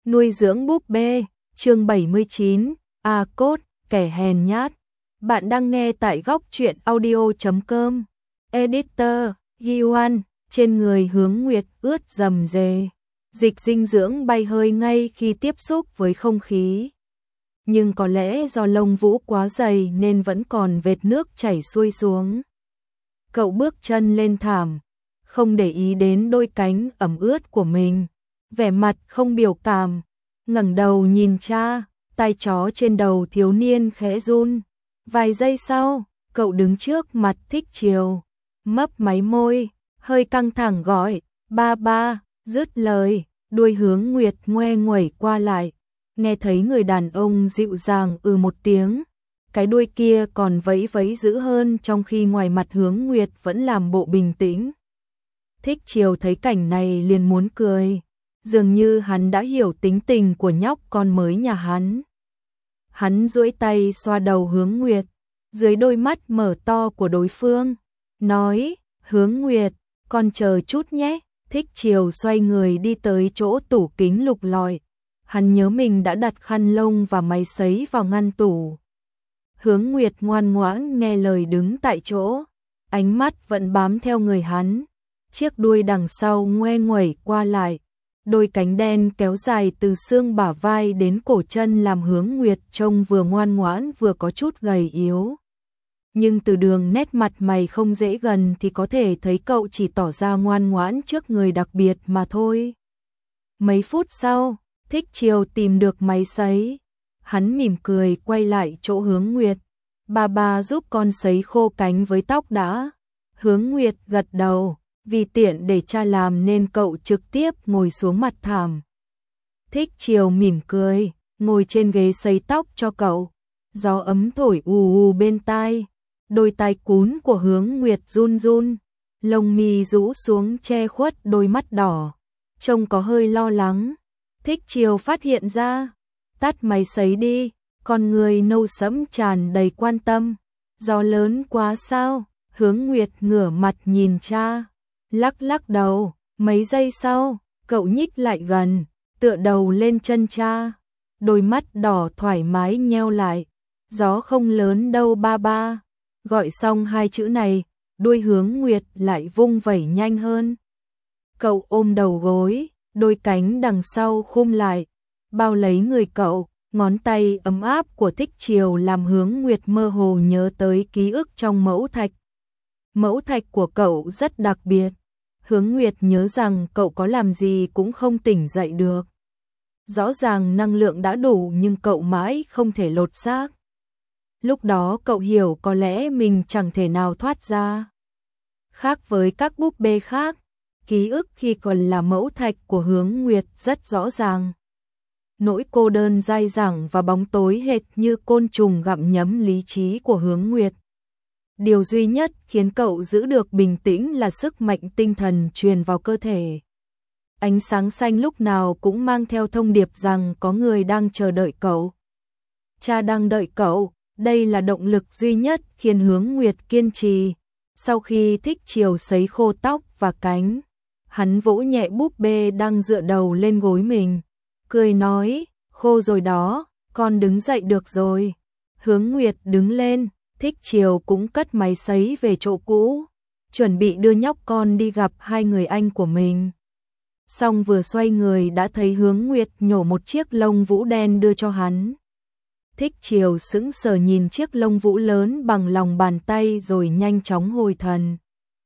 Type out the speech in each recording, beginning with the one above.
Nuôi dưỡng búp bê, chương 79, A Cốt, kẻ hèn nhát. Bạn đang nghe tại góc truyện audio.com. Editor, Ghi-oan, trên người Hướng Nguyệt ướt rầm rề. Dịch dinh dưỡng bay hơi ngay khi tiếp xúc với không khí. Nhưng có lẽ do lông vũ quá dày nên vẫn còn vệt nước chảy xuôi xuống. Cậu bước chân lên thảm, không để ý đến đôi cánh ẩm ướt của mình. Vẻ mặt không biểu cảm, ngẩng đầu nhìn cha, tai chó trên đầu thiếu niên khẽ run. Vài giây sau, cậu đứng trước mặt Thích Chiều, mấp máy môi, hơi căng thẳng gọi, ba ba, dứt lời, đuôi Hướng Nguyệt ngoe nguẩy qua lại, nghe thấy người đàn ông dịu dàng một tiếng, cái đuôi kia còn vẫy vẫy dữ hơn trong khi ngoài mặt Hướng Nguyệt vẫn làm bộ bình tĩnh. Thích Chiều thấy cảnh này liền muốn cười. Dường như hắn đã hiểu tính tình của nhóc con mới nhà hắn. Hắn duỗi tay xoa đầu Hướng Nguyệt, dưới đôi mắt mở to của đối phương, nói, Hướng Nguyệt, con chờ chút nhé. Thích Chiều xoay người đi tới chỗ tủ kính lục lọi. Hắn nhớ mình đã đặt khăn lông và máy sấy vào ngăn tủ. Hướng Nguyệt ngoan ngoãn nghe lời đứng tại chỗ, ánh mắt vẫn bám theo người hắn. Chiếc đuôi đằng sau ngoe nguẩy qua lại. Đôi cánh đen kéo dài từ xương bả vai đến cổ chân làm Hướng Nguyệt trông vừa ngoan ngoãn vừa có chút gầy yếu. Nhưng từ đường nét mặt mày không dễ gần thì có thể thấy cậu chỉ tỏ ra ngoan ngoãn trước người đặc biệt mà thôi. Mấy phút sau, Thích Chiều tìm được máy sấy. Hắn mỉm cười quay lại chỗ Hướng Nguyệt. Ba giúp con sấy khô cánh với tóc đã. Hướng Nguyệt gật đầu. Vì tiện để cha làm nên cậu trực tiếp ngồi xuống mặt thảm. Thích Chiều mỉm cười, ngồi trên ghế sấy tóc cho cậu. Gió ấm thổi ù bên tai. Đôi tai cún của Hướng Nguyệt run run. Lông mi rũ xuống che khuất đôi mắt đỏ. Trông có hơi lo lắng. Thích Chiều phát hiện ra. Tắt máy sấy đi. Con người nâu sẫm tràn đầy quan tâm. Gió lớn quá sao? Hướng Nguyệt ngửa mặt nhìn cha. Lắc đầu, mấy giây sau, cậu nhích lại gần, tựa đầu lên chân cha. Đôi mắt đỏ thoải mái nheo lại. Gió không lớn đâu ba ba. Gọi xong hai chữ này, đuôi Hướng Nguyệt lại vung vẩy nhanh hơn. Cậu ôm đầu gối, đôi cánh đằng sau khum lại, bao lấy người cậu. Ngón tay ấm áp của Thích Chiều làm Hướng Nguyệt mơ hồ nhớ tới ký ức trong mẫu thạch. Mẫu thạch của cậu rất đặc biệt. Hướng Nguyệt nhớ rằng cậu có làm gì cũng không tỉnh dậy được. Rõ ràng năng lượng đã đủ nhưng cậu mãi không thể lột xác. Lúc đó cậu hiểu có lẽ mình chẳng thể nào thoát ra. Khác với các búp bê khác, ký ức khi còn là mẫu thạch của Hướng Nguyệt rất rõ ràng. Nỗi cô đơn dai dẳng và bóng tối hệt như côn trùng gặm nhấm lý trí của Hướng Nguyệt. Điều duy nhất khiến cậu giữ được bình tĩnh là sức mạnh tinh thần truyền vào cơ thể. Ánh sáng xanh lúc nào cũng mang theo thông điệp rằng có người đang chờ đợi cậu. Cha đang đợi cậu, đây là động lực duy nhất khiến Hướng Nguyệt kiên trì. Sau khi Thích Chiều sấy khô tóc và cánh, hắn vỗ nhẹ búp bê đang dựa đầu lên gối mình, cười nói, khô rồi đó, con đứng dậy được rồi. Hướng Nguyệt đứng lên. Thích Chiều cũng cất máy sấy về chỗ cũ, chuẩn bị đưa nhóc con đi gặp hai người anh của mình. Xong vừa xoay người đã thấy Hướng Nguyệt nhổ một chiếc lông vũ đen đưa cho hắn. Thích Chiều sững sờ nhìn chiếc lông vũ lớn bằng lòng bàn tay rồi nhanh chóng hồi thần.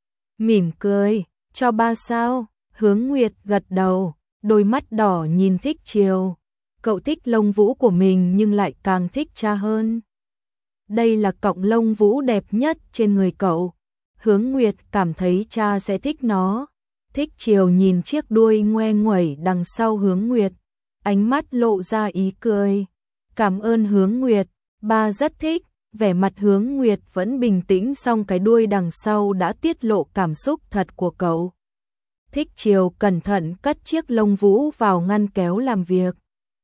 Mỉm cười, cho ba sao? Hướng Nguyệt gật đầu, đôi mắt đỏ nhìn Thích Chiều. Cậu thích lông vũ của mình nhưng lại càng thích cha hơn. Đây là cọng lông vũ đẹp nhất trên người cậu. Hướng Nguyệt cảm thấy cha sẽ thích nó. Thích Chiều nhìn chiếc đuôi ngoe nguẩy đằng sau Hướng Nguyệt. Ánh mắt lộ ra ý cười. Cảm ơn Hướng Nguyệt, ba rất thích. Vẻ mặt Hướng Nguyệt vẫn bình tĩnh song cái đuôi đằng sau đã tiết lộ cảm xúc thật của cậu. Thích Chiều cẩn thận cất chiếc lông vũ vào ngăn kéo làm việc.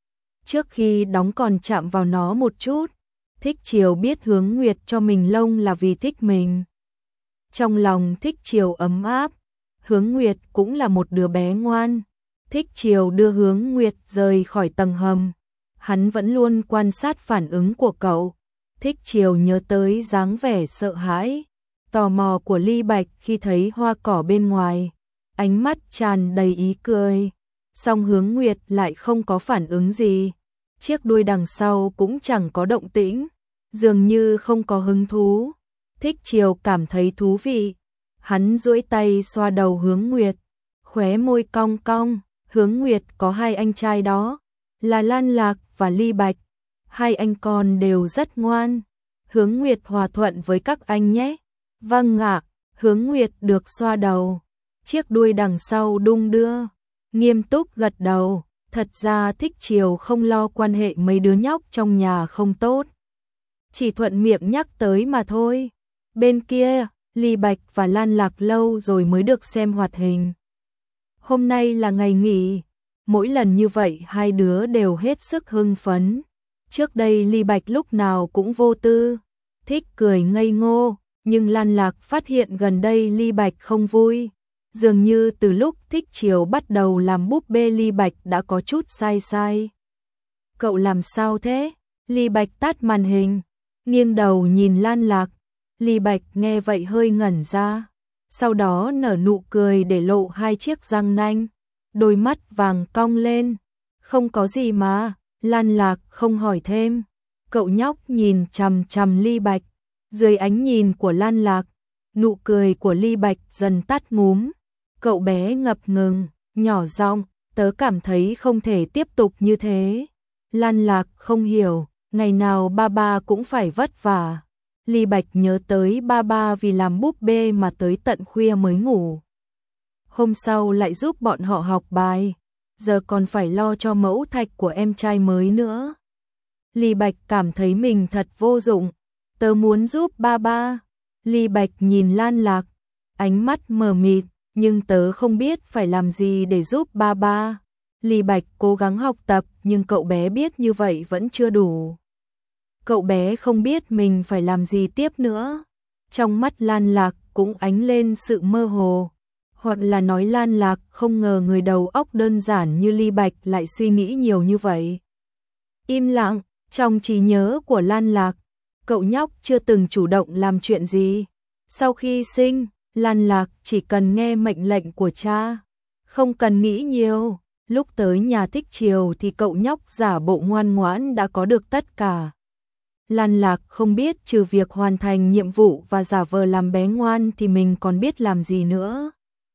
Trước khi đóng còn chạm vào nó một chút. Thích Chiều biết Hướng Nguyệt cho mình lông là vì thích mình. Trong lòng Thích Chiều ấm áp, Hướng Nguyệt cũng là một đứa bé ngoan. Thích Chiều đưa Hướng Nguyệt rời khỏi tầng hầm. Hắn vẫn luôn quan sát phản ứng của cậu. Thích Chiều nhớ tới dáng vẻ sợ hãi, tò mò của Ly Bạch khi thấy hoa cỏ bên ngoài. Ánh mắt tràn đầy ý cười. Song Hướng Nguyệt lại không có phản ứng gì. Chiếc đuôi đằng sau cũng chẳng có động tĩnh, dường như không có hứng thú. Thích Chiều cảm thấy thú vị. Hắn duỗi tay xoa đầu Hướng Nguyệt, khóe môi cong cong. Hướng Nguyệt có hai anh trai đó, là Lan Lạc và Ly Bạch. Hai anh con đều rất ngoan. Hướng Nguyệt hòa thuận với các anh nhé. Vâng ạ. Hướng Nguyệt được xoa đầu. Chiếc đuôi đằng sau đung đưa, nghiêm túc gật đầu. Thật ra Thích Chiều không lo quan hệ mấy đứa nhóc trong nhà không tốt, chỉ thuận miệng nhắc tới mà thôi. Bên kia, Ly Bạch và Lan Lạc lâu rồi mới được xem hoạt hình. Hôm nay là ngày nghỉ, mỗi lần như vậy hai đứa đều hết sức hưng phấn. Trước đây Ly Bạch lúc nào cũng vô tư, thích cười ngây ngô, nhưng Lan Lạc phát hiện gần đây Ly Bạch không vui. Dường như từ lúc Thích Chiều bắt đầu làm búp bê Ly Bạch đã có chút sai sai. Cậu làm sao thế? Ly Bạch tắt màn hình, nghiêng đầu nhìn Lan Lạc. Ly Bạch nghe vậy hơi ngẩn ra, sau đó nở nụ cười để lộ hai chiếc răng nanh, đôi mắt vàng cong lên. Không có gì mà. Lan Lạc không hỏi thêm. Cậu nhóc nhìn chằm chằm Ly Bạch. Dưới ánh nhìn của Lan Lạc, nụ cười của Ly Bạch dần tắt ngúm. Cậu bé ngập ngừng, nhỏ giọng, tớ cảm thấy không thể tiếp tục như thế. Lan Lạc không hiểu, ngày nào ba ba cũng phải vất vả. Ly Bạch nhớ tới ba ba vì làm búp bê mà tới tận khuya mới ngủ. Hôm sau lại giúp bọn họ học bài, giờ còn phải lo cho mẫu thạch của em trai mới nữa. Ly Bạch cảm thấy mình thật vô dụng. Tớ muốn giúp ba ba. Ly Bạch nhìn Lan Lạc, ánh mắt mờ mịt, nhưng tớ không biết phải làm gì để giúp ba ba. Ly Bạch cố gắng học tập nhưng cậu bé biết như vậy vẫn chưa đủ. Cậu bé không biết mình phải làm gì tiếp nữa. Trong mắt Lan Lạc cũng ánh lên sự mơ hồ. Hoặc là nói Lan Lạc không ngờ người đầu óc đơn giản như Ly Bạch lại suy nghĩ nhiều như vậy. Im lặng, trong trí nhớ của Lan Lạc, cậu nhóc chưa từng chủ động làm chuyện gì. Sau khi sinh, Lan Lạc chỉ cần nghe mệnh lệnh của cha, không cần nghĩ nhiều. Lúc tới nhà Thích Chiều thì cậu nhóc giả bộ ngoan ngoãn đã có được tất cả. Lan Lạc không biết trừ việc hoàn thành nhiệm vụ và giả vờ làm bé ngoan thì mình còn biết làm gì nữa.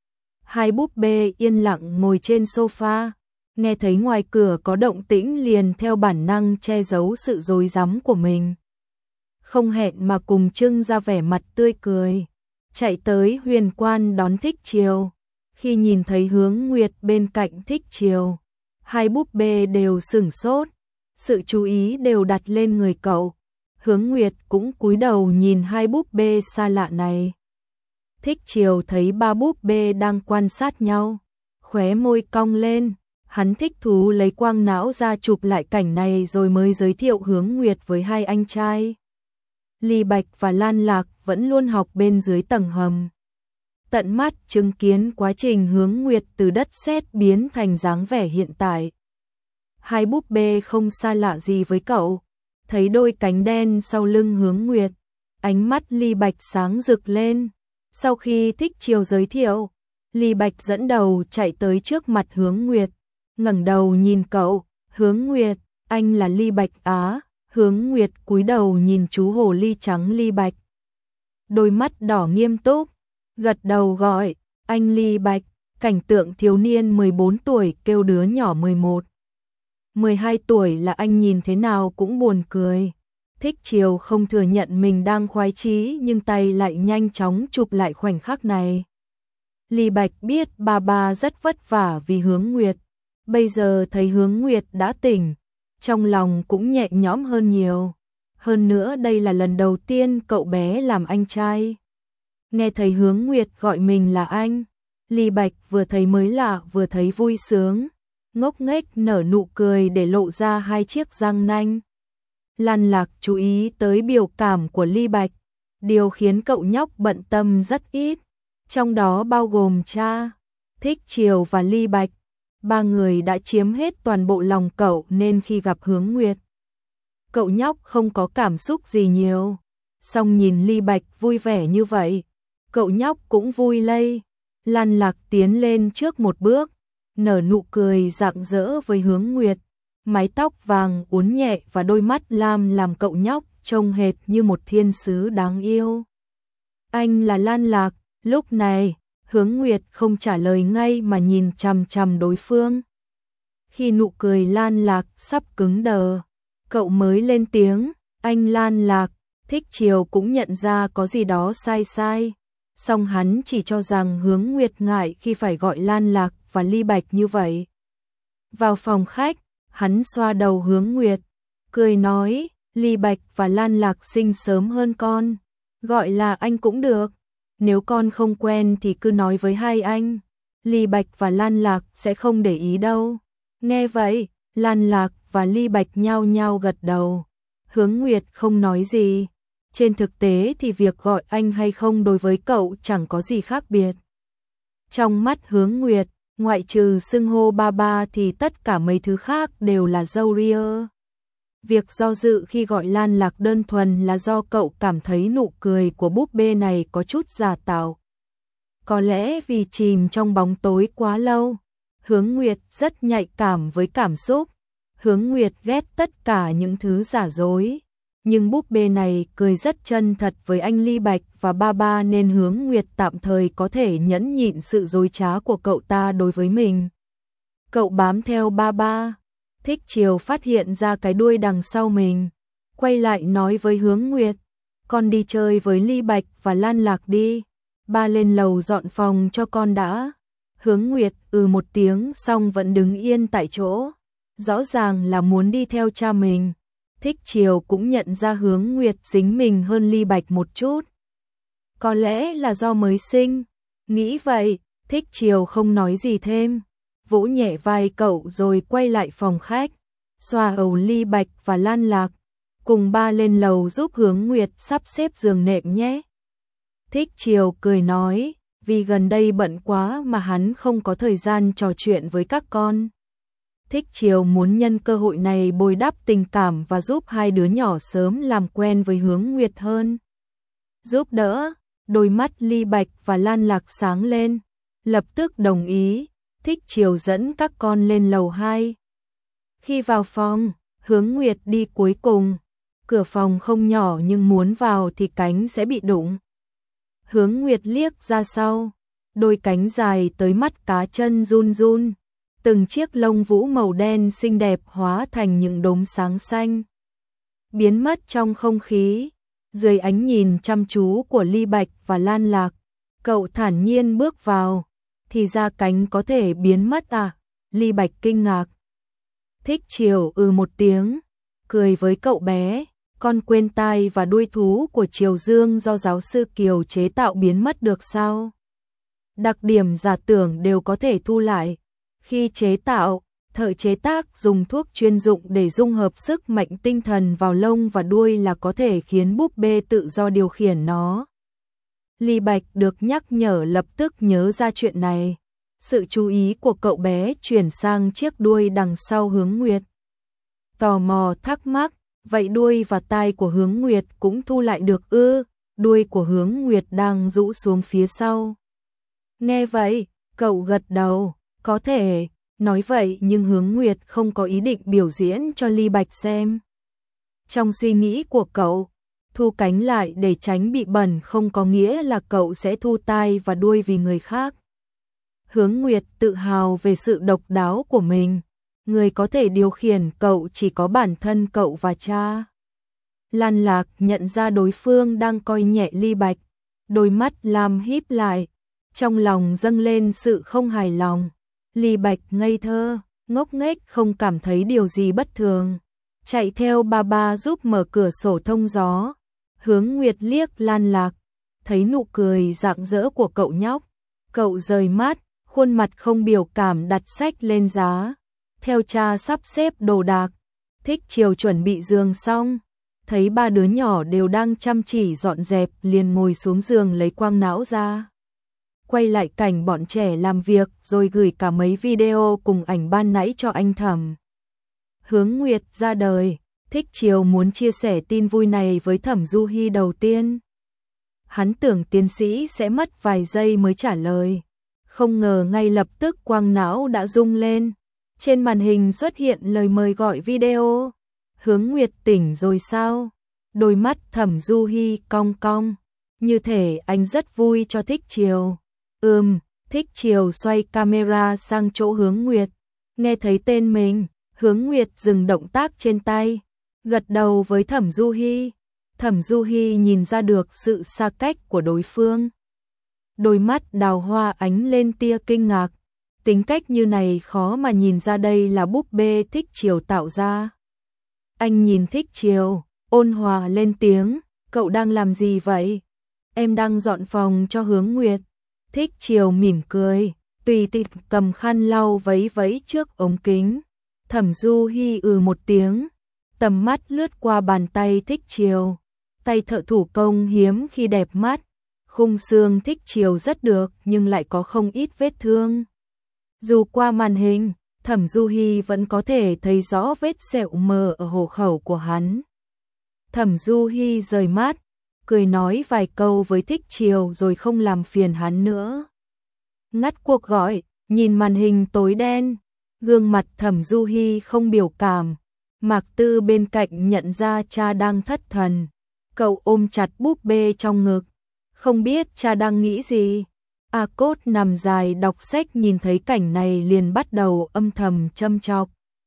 Hai búp bê yên lặng ngồi trên sofa, nghe thấy ngoài cửa có động tĩnh liền theo bản năng che giấu sự rối rắm của mình. Không hẹn mà cùng trưng ra vẻ mặt tươi cười, chạy tới Huyền Quan đón Thích Chiều. Khi nhìn thấy Hướng Nguyệt bên cạnh Thích Chiều, hai búp bê đều sửng sốt, sự chú ý đều đặt lên người cậu. Hướng Nguyệt cũng cúi đầu nhìn hai búp bê xa lạ này. Thích Chiều thấy ba búp bê đang quan sát nhau, khóe môi cong lên, hắn thích thú lấy quang não ra chụp lại cảnh này rồi mới giới thiệu Hướng Nguyệt với hai anh trai. Ly Bạch và Lan Lạc vẫn luôn học bên dưới tầng hầm, tận mắt chứng kiến quá trình Hướng Nguyệt từ đất sét biến thành dáng vẻ hiện tại. Hai búp bê không xa lạ gì với cậu, thấy đôi cánh đen sau lưng Hướng Nguyệt, ánh mắt Ly Bạch sáng rực lên. Sau khi Thích Chiều giới thiệu, Ly Bạch dẫn đầu chạy tới trước mặt Hướng Nguyệt, ngẩng đầu nhìn cậu. Hướng Nguyệt, anh là Ly Bạch á? Hướng Nguyệt cúi đầu nhìn chú hồ ly trắng Ly Bạch, đôi mắt đỏ nghiêm túc, gật đầu gọi, anh Ly Bạch. Cảnh tượng thiếu niên 14 tuổi kêu đứa nhỏ 11, 12 tuổi là anh nhìn thế nào cũng buồn cười. Thích Chiều không thừa nhận mình đang khoái chí nhưng tay lại nhanh chóng chụp lại khoảnh khắc này. Ly Bạch biết ba ba rất vất vả vì Hướng Nguyệt, bây giờ thấy Hướng Nguyệt đã tỉnh, trong lòng cũng nhẹ nhõm hơn nhiều. Hơn nữa đây là lần đầu tiên cậu bé làm anh trai. Nghe thấy Hướng Nguyệt gọi mình là anh, Ly Bạch vừa thấy mới lạ vừa thấy vui sướng, ngốc nghếch nở nụ cười để lộ ra hai chiếc răng nanh. Lan Lạc chú ý tới biểu cảm của Ly Bạch, điều khiến cậu nhóc bận tâm rất ít, trong đó bao gồm cha, Thích Chiều và Ly Bạch. ba người đã chiếm hết toàn bộ lòng cậu nên khi gặp Hướng Nguyệt, cậu nhóc không có cảm xúc gì nhiều. Song nhìn Ly Bạch vui vẻ như vậy, cậu nhóc cũng vui lây. Lan Lạc tiến lên trước một bước, nở nụ cười rạng rỡ với Hướng Nguyệt. Mái tóc vàng uốn nhẹ và đôi mắt lam làm cậu nhóc trông hệt như một thiên sứ đáng yêu. Anh là Lan Lạc. Lúc này, Hướng Nguyệt không trả lời ngay mà nhìn chằm chằm đối phương. Khi nụ cười Lan Lạc sắp cứng đờ, cậu mới lên tiếng, anh Lan Lạc. Thích Chiều cũng nhận ra có gì đó sai sai, song hắn chỉ cho rằng Hướng Nguyệt ngại khi phải gọi Lan Lạc và Ly Bạch như vậy. Vào phòng khách, hắn xoa đầu Hướng Nguyệt, cười nói, Ly Bạch và Lan Lạc sinh sớm hơn con, gọi là anh cũng được. Nếu con không quen thì cứ nói với hai anh, Ly Bạch và Lan Lạc sẽ không để ý đâu. Nghe vậy, Lan Lạc và Ly Bạch nhao nhao gật đầu. Hướng Nguyệt không nói gì. Trên thực tế thì việc gọi anh hay không đối với cậu chẳng có gì khác biệt. Trong mắt Hướng Nguyệt, ngoại trừ xưng hô ba ba thì tất cả mấy thứ khác đều là râu ria. Việc do dự khi gọi Lan Lạc đơn thuần là do cậu cảm thấy nụ cười của búp bê này có chút giả tạo. Có lẽ vì chìm trong bóng tối quá lâu, Hướng Nguyệt rất nhạy cảm với cảm xúc. Hướng Nguyệt ghét tất cả những thứ giả dối. Nhưng búp bê này cười rất chân thật với anh Ly Bạch và ba ba nên Hướng Nguyệt tạm thời có thể nhẫn nhịn sự dối trá của cậu ta đối với mình. Cậu bám theo ba ba. Thích Chiều phát hiện ra cái đuôi đằng sau mình, quay lại nói với Hướng Nguyệt, con đi chơi với Ly Bạch và Lan Lạc đi, ba lên lầu dọn phòng cho con đã. Hướng Nguyệt một tiếng xong vẫn đứng yên tại chỗ, rõ ràng là muốn đi theo cha mình. Thích Chiều cũng nhận ra Hướng Nguyệt dính mình hơn Ly Bạch một chút. Có lẽ là do mới sinh. Nghĩ vậy, Thích Chiều không nói gì thêm, vỗ nhẹ vai cậu rồi quay lại phòng khách, xoa đầu Ly Bạch và Lan Lạc, cùng ba lên lầu giúp Hướng Nguyệt sắp xếp giường nệm nhé. Thích Chiều cười nói, vì gần đây bận quá mà hắn không có thời gian trò chuyện với các con. Thích Chiều muốn nhân cơ hội này bồi đắp tình cảm và giúp hai đứa nhỏ sớm làm quen với Hướng Nguyệt hơn. Giúp đỡ, đôi mắt Ly Bạch và Lan Lạc sáng lên, lập tức đồng ý. Thích Chiều dẫn các con lên lầu 2. Khi vào phòng, Hướng Nguyệt đi cuối cùng. Cửa phòng không nhỏ nhưng muốn vào thì cánh sẽ bị đụng. Hướng Nguyệt liếc ra sau, đôi cánh dài tới mắt cá chân run run. Từng chiếc lông vũ màu đen xinh đẹp hóa thành những đốm sáng xanh, biến mất trong không khí. Dưới ánh nhìn chăm chú của Ly Bạch và Lan Lạc, cậu thản nhiên bước vào. Thì ra cánh có thể biến mất à? Ly Bạch kinh ngạc. Thích Chiều một tiếng, cười với cậu bé. Con quên tai và đuôi thú của Triều Dương do giáo sư Kiều chế tạo biến mất được sao? Đặc điểm giả tưởng đều có thể thu lại. Khi chế tạo, thợ chế tác dùng thuốc chuyên dụng để dung hợp sức mạnh tinh thần vào lông và đuôi là có thể khiến búp bê tự do điều khiển nó. Ly Bạch được nhắc nhở lập tức nhớ ra chuyện này. Sự chú ý của cậu bé chuyển sang chiếc đuôi đằng sau Hướng Nguyệt. Tò mò thắc mắc, vậy đuôi và tai của Hướng Nguyệt cũng thu lại được ư? Đuôi của Hướng Nguyệt đang rũ xuống phía sau. Nghe vậy, cậu gật đầu, có thể. Nói vậy nhưng Hướng Nguyệt không có ý định biểu diễn cho Ly Bạch xem. Trong suy nghĩ của cậu, thu cánh lại để tránh bị bẩn không có nghĩa là cậu sẽ thu tai và đuôi vì người khác. Hướng Nguyệt tự hào về sự độc đáo của mình. Người có thể điều khiển cậu chỉ có bản thân cậu và cha. Lan Lạc nhận ra đối phương đang coi nhẹ Ly Bạch. Đôi mắt lam híp lại. Trong lòng dâng lên sự không hài lòng. Ly Bạch ngây thơ, ngốc nghếch không cảm thấy điều gì bất thường. Chạy theo ba ba giúp mở cửa sổ thông gió. Hướng Nguyệt liếc Lan Lạc, thấy nụ cười rạng rỡ của cậu nhóc. Cậu rời mắt, khuôn mặt không biểu cảm đặt sách lên giá. Theo cha sắp xếp đồ đạc. Thích Chiều chuẩn bị giường xong, thấy ba đứa nhỏ đều đang chăm chỉ dọn dẹp liền ngồi xuống giường lấy quang não ra. quay lại cảnh bọn trẻ làm việc rồi gửi cả mấy video cùng ảnh ban nãy cho anh Thẩm Hướng Nguyệt ra đời. Thích Chiều muốn chia sẻ tin vui này với Thẩm Du Hi đầu tiên. Hắn tưởng tiến sĩ sẽ mất vài giây mới trả lời. Không ngờ ngay lập tức quang não đã rung lên. Trên màn hình xuất hiện lời mời gọi video. Hướng Nguyệt tỉnh rồi sao? Đôi mắt Thẩm Du Hi cong cong. Như thể anh rất vui cho Thích Chiều. Thích Chiều xoay camera sang chỗ Hướng Nguyệt. Nghe thấy tên mình, Hướng Nguyệt dừng động tác trên tay. Gật đầu với Thẩm Du Hi. Thẩm Du Hi nhìn ra được sự xa cách của đối phương. Đôi mắt đào hoa ánh lên tia kinh ngạc. Tính cách như này khó mà nhìn ra đây là búp bê Thích Chiều tạo ra. Anh nhìn Thích Chiều, ôn hòa lên tiếng, cậu đang làm gì vậy? Em đang dọn phòng cho Hướng Nguyệt. Thích Chiều mỉm cười, tùy tiện cầm khăn lau vấy vấy trước ống kính. Thẩm Du Hi một tiếng, tầm mắt lướt qua bàn tay Thích Chiều. Tay thợ thủ công hiếm khi đẹp mắt. Khung xương Thích Chiều rất được nhưng lại có không ít vết thương. Dù qua màn hình, Thẩm Du Hi vẫn có thể thấy rõ vết sẹo mờ ở hổ khẩu của hắn. Thẩm Du Hi rời mắt, cười nói vài câu với Thích Chiều rồi không làm phiền hắn nữa. Ngắt cuộc gọi, nhìn màn hình tối đen, gương mặt Thẩm Du Hi không biểu cảm. Mạc Tư bên cạnh nhận ra cha đang thất thần. Cậu ôm chặt búp bê trong ngực, không biết cha đang nghĩ gì. A Cốt nằm dài đọc sách nhìn thấy cảnh này liền bắt đầu âm thầm châm chọc.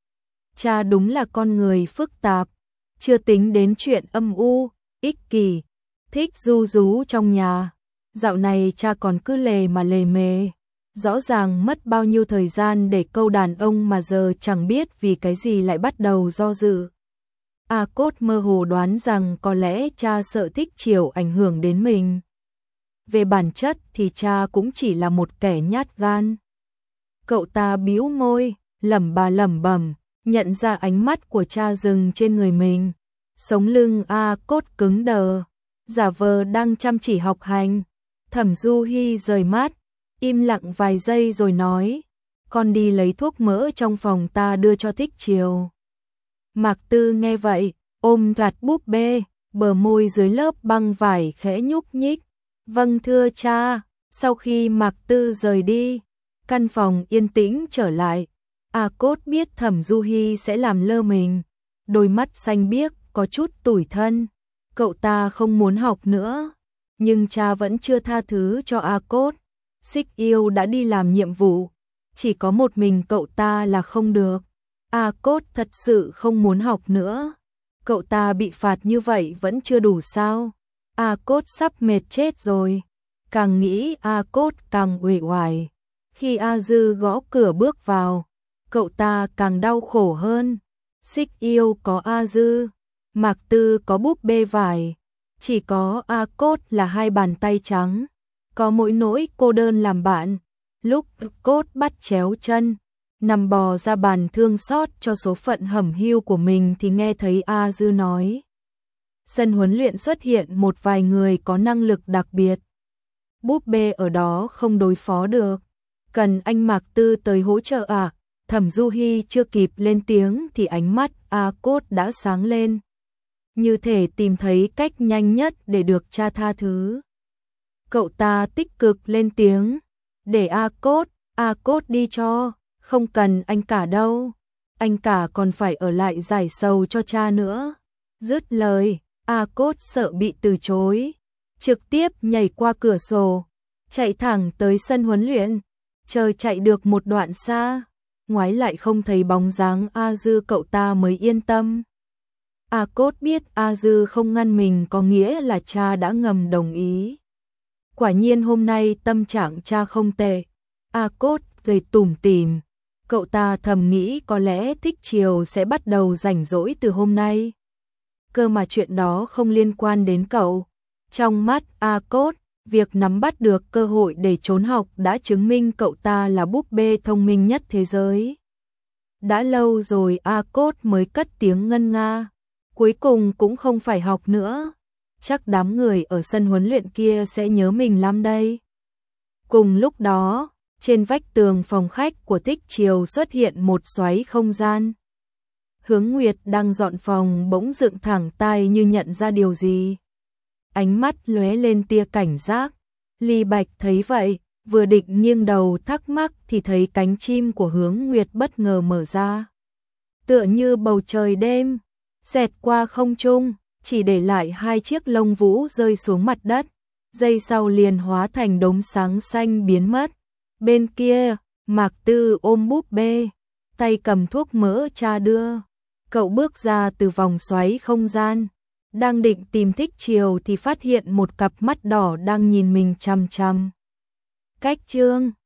Cha đúng là con người phức tạp, chưa tính đến chuyện âm u, ích kỷ, thích ru rú trong nhà. Dạo này cha còn cứ lề mà lề mề. Rõ ràng mất bao nhiêu thời gian để câu đàn ông mà giờ chẳng biết vì cái gì lại bắt đầu do dự. A Cốt mơ hồ đoán rằng có lẽ cha sợ Thích Chiều ảnh hưởng đến mình. Về bản chất thì cha cũng chỉ là một kẻ nhát gan. Cậu ta bĩu môi, lẩm bẩm, nhận ra ánh mắt của cha dừng trên người mình. Sống lưng A Cốt cứng đờ, giả vờ đang chăm chỉ học hành. Thẩm Du Hi rời mắt, im lặng vài giây rồi nói, con đi lấy thuốc mỡ trong phòng ta đưa cho Thích Chiều. Mạc Tư nghe vậy, ôm chặt búp bê, bờ môi dưới lớp băng vải khẽ nhúc nhích. Vâng thưa cha. Sau khi Mạc Tư rời đi, căn phòng yên tĩnh trở lại. A Cốt biết Thẩm Du Hi sẽ làm lơ mình, đôi mắt xanh biếc có chút tủi thân. Cậu ta không muốn học nữa, nhưng cha vẫn chưa tha thứ cho A Cốt. Xích Yêu đã đi làm nhiệm vụ, chỉ có một mình cậu ta là không được. A Cốt thật sự không muốn học nữa. Cậu ta bị phạt như vậy vẫn chưa đủ sao? A Cốt sắp mệt chết rồi. Càng nghĩ A Cốt càng uể oải. Khi A Dư gõ cửa bước vào, cậu ta càng đau khổ hơn. Xích Yêu có A Dư, Mạc Tư có búp bê vải, chỉ có A Cốt là hai bàn tay trắng, có mỗi nỗi cô đơn làm bạn. Lúc Cốt bắt chéo chân, nằm bò ra bàn thương xót cho số phận hẩm hiu của mình thì nghe thấy A Dư nói. Sân huấn luyện xuất hiện một vài người có năng lực đặc biệt. Búp bê ở đó không đối phó được. Cần anh Mạc Tư tới hỗ trợ à? Thẩm Du Hi chưa kịp lên tiếng thì ánh mắt A Cốt đã sáng lên. Như thể tìm thấy cách nhanh nhất để được cha tha thứ. Cậu ta tích cực lên tiếng. Để A Cốt đi cho. Không cần anh cả đâu. Anh cả còn phải ở lại giải sầu cho cha nữa. Dứt lời, A Cốt sợ bị từ chối, trực tiếp nhảy qua cửa sổ, chạy thẳng tới sân huấn luyện. Chờ chạy được một đoạn xa, ngoái lại không thấy bóng dáng A Dư, cậu ta mới yên tâm. A Cốt biết A Dư không ngăn mình có nghĩa là cha đã ngầm đồng ý. Quả nhiên hôm nay tâm trạng cha không tệ. A Cốt cười tủm tỉm. Cậu ta thầm nghĩ có lẽ Thích Chiều sẽ bắt đầu rảnh rỗi từ hôm nay. Cơ mà chuyện đó không liên quan đến cậu. Trong mắt A Cốt, việc nắm bắt được cơ hội để trốn học đã chứng minh cậu ta là búp bê thông minh nhất thế giới. Đã lâu rồi A Cốt mới cất tiếng ngân nga. Cuối cùng cũng không phải học nữa. Chắc đám người ở sân huấn luyện kia sẽ nhớ mình lắm đây. Cùng lúc đó, trên vách tường phòng khách của Thích Triều xuất hiện một xoáy không gian. Hướng Nguyệt đang dọn phòng bỗng dựng thẳng tai như nhận ra điều gì. Ánh mắt lóe lên tia cảnh giác. Ly Bạch thấy vậy, vừa định nghiêng đầu thắc mắc thì thấy cánh chim của Hướng Nguyệt bất ngờ mở ra. Tựa như bầu trời đêm, xẹt qua không trung, chỉ để lại hai chiếc lông vũ rơi xuống mặt đất. Giây sau liền hóa thành đốm sáng xanh biến mất. Bên kia, Mạc Tư ôm búp bê, tay cầm thuốc mỡ cha đưa. Cậu bước ra từ vòng xoáy không gian, đang định tìm Thích Triều thì phát hiện một cặp mắt đỏ đang nhìn mình chằm chằm. Cách chương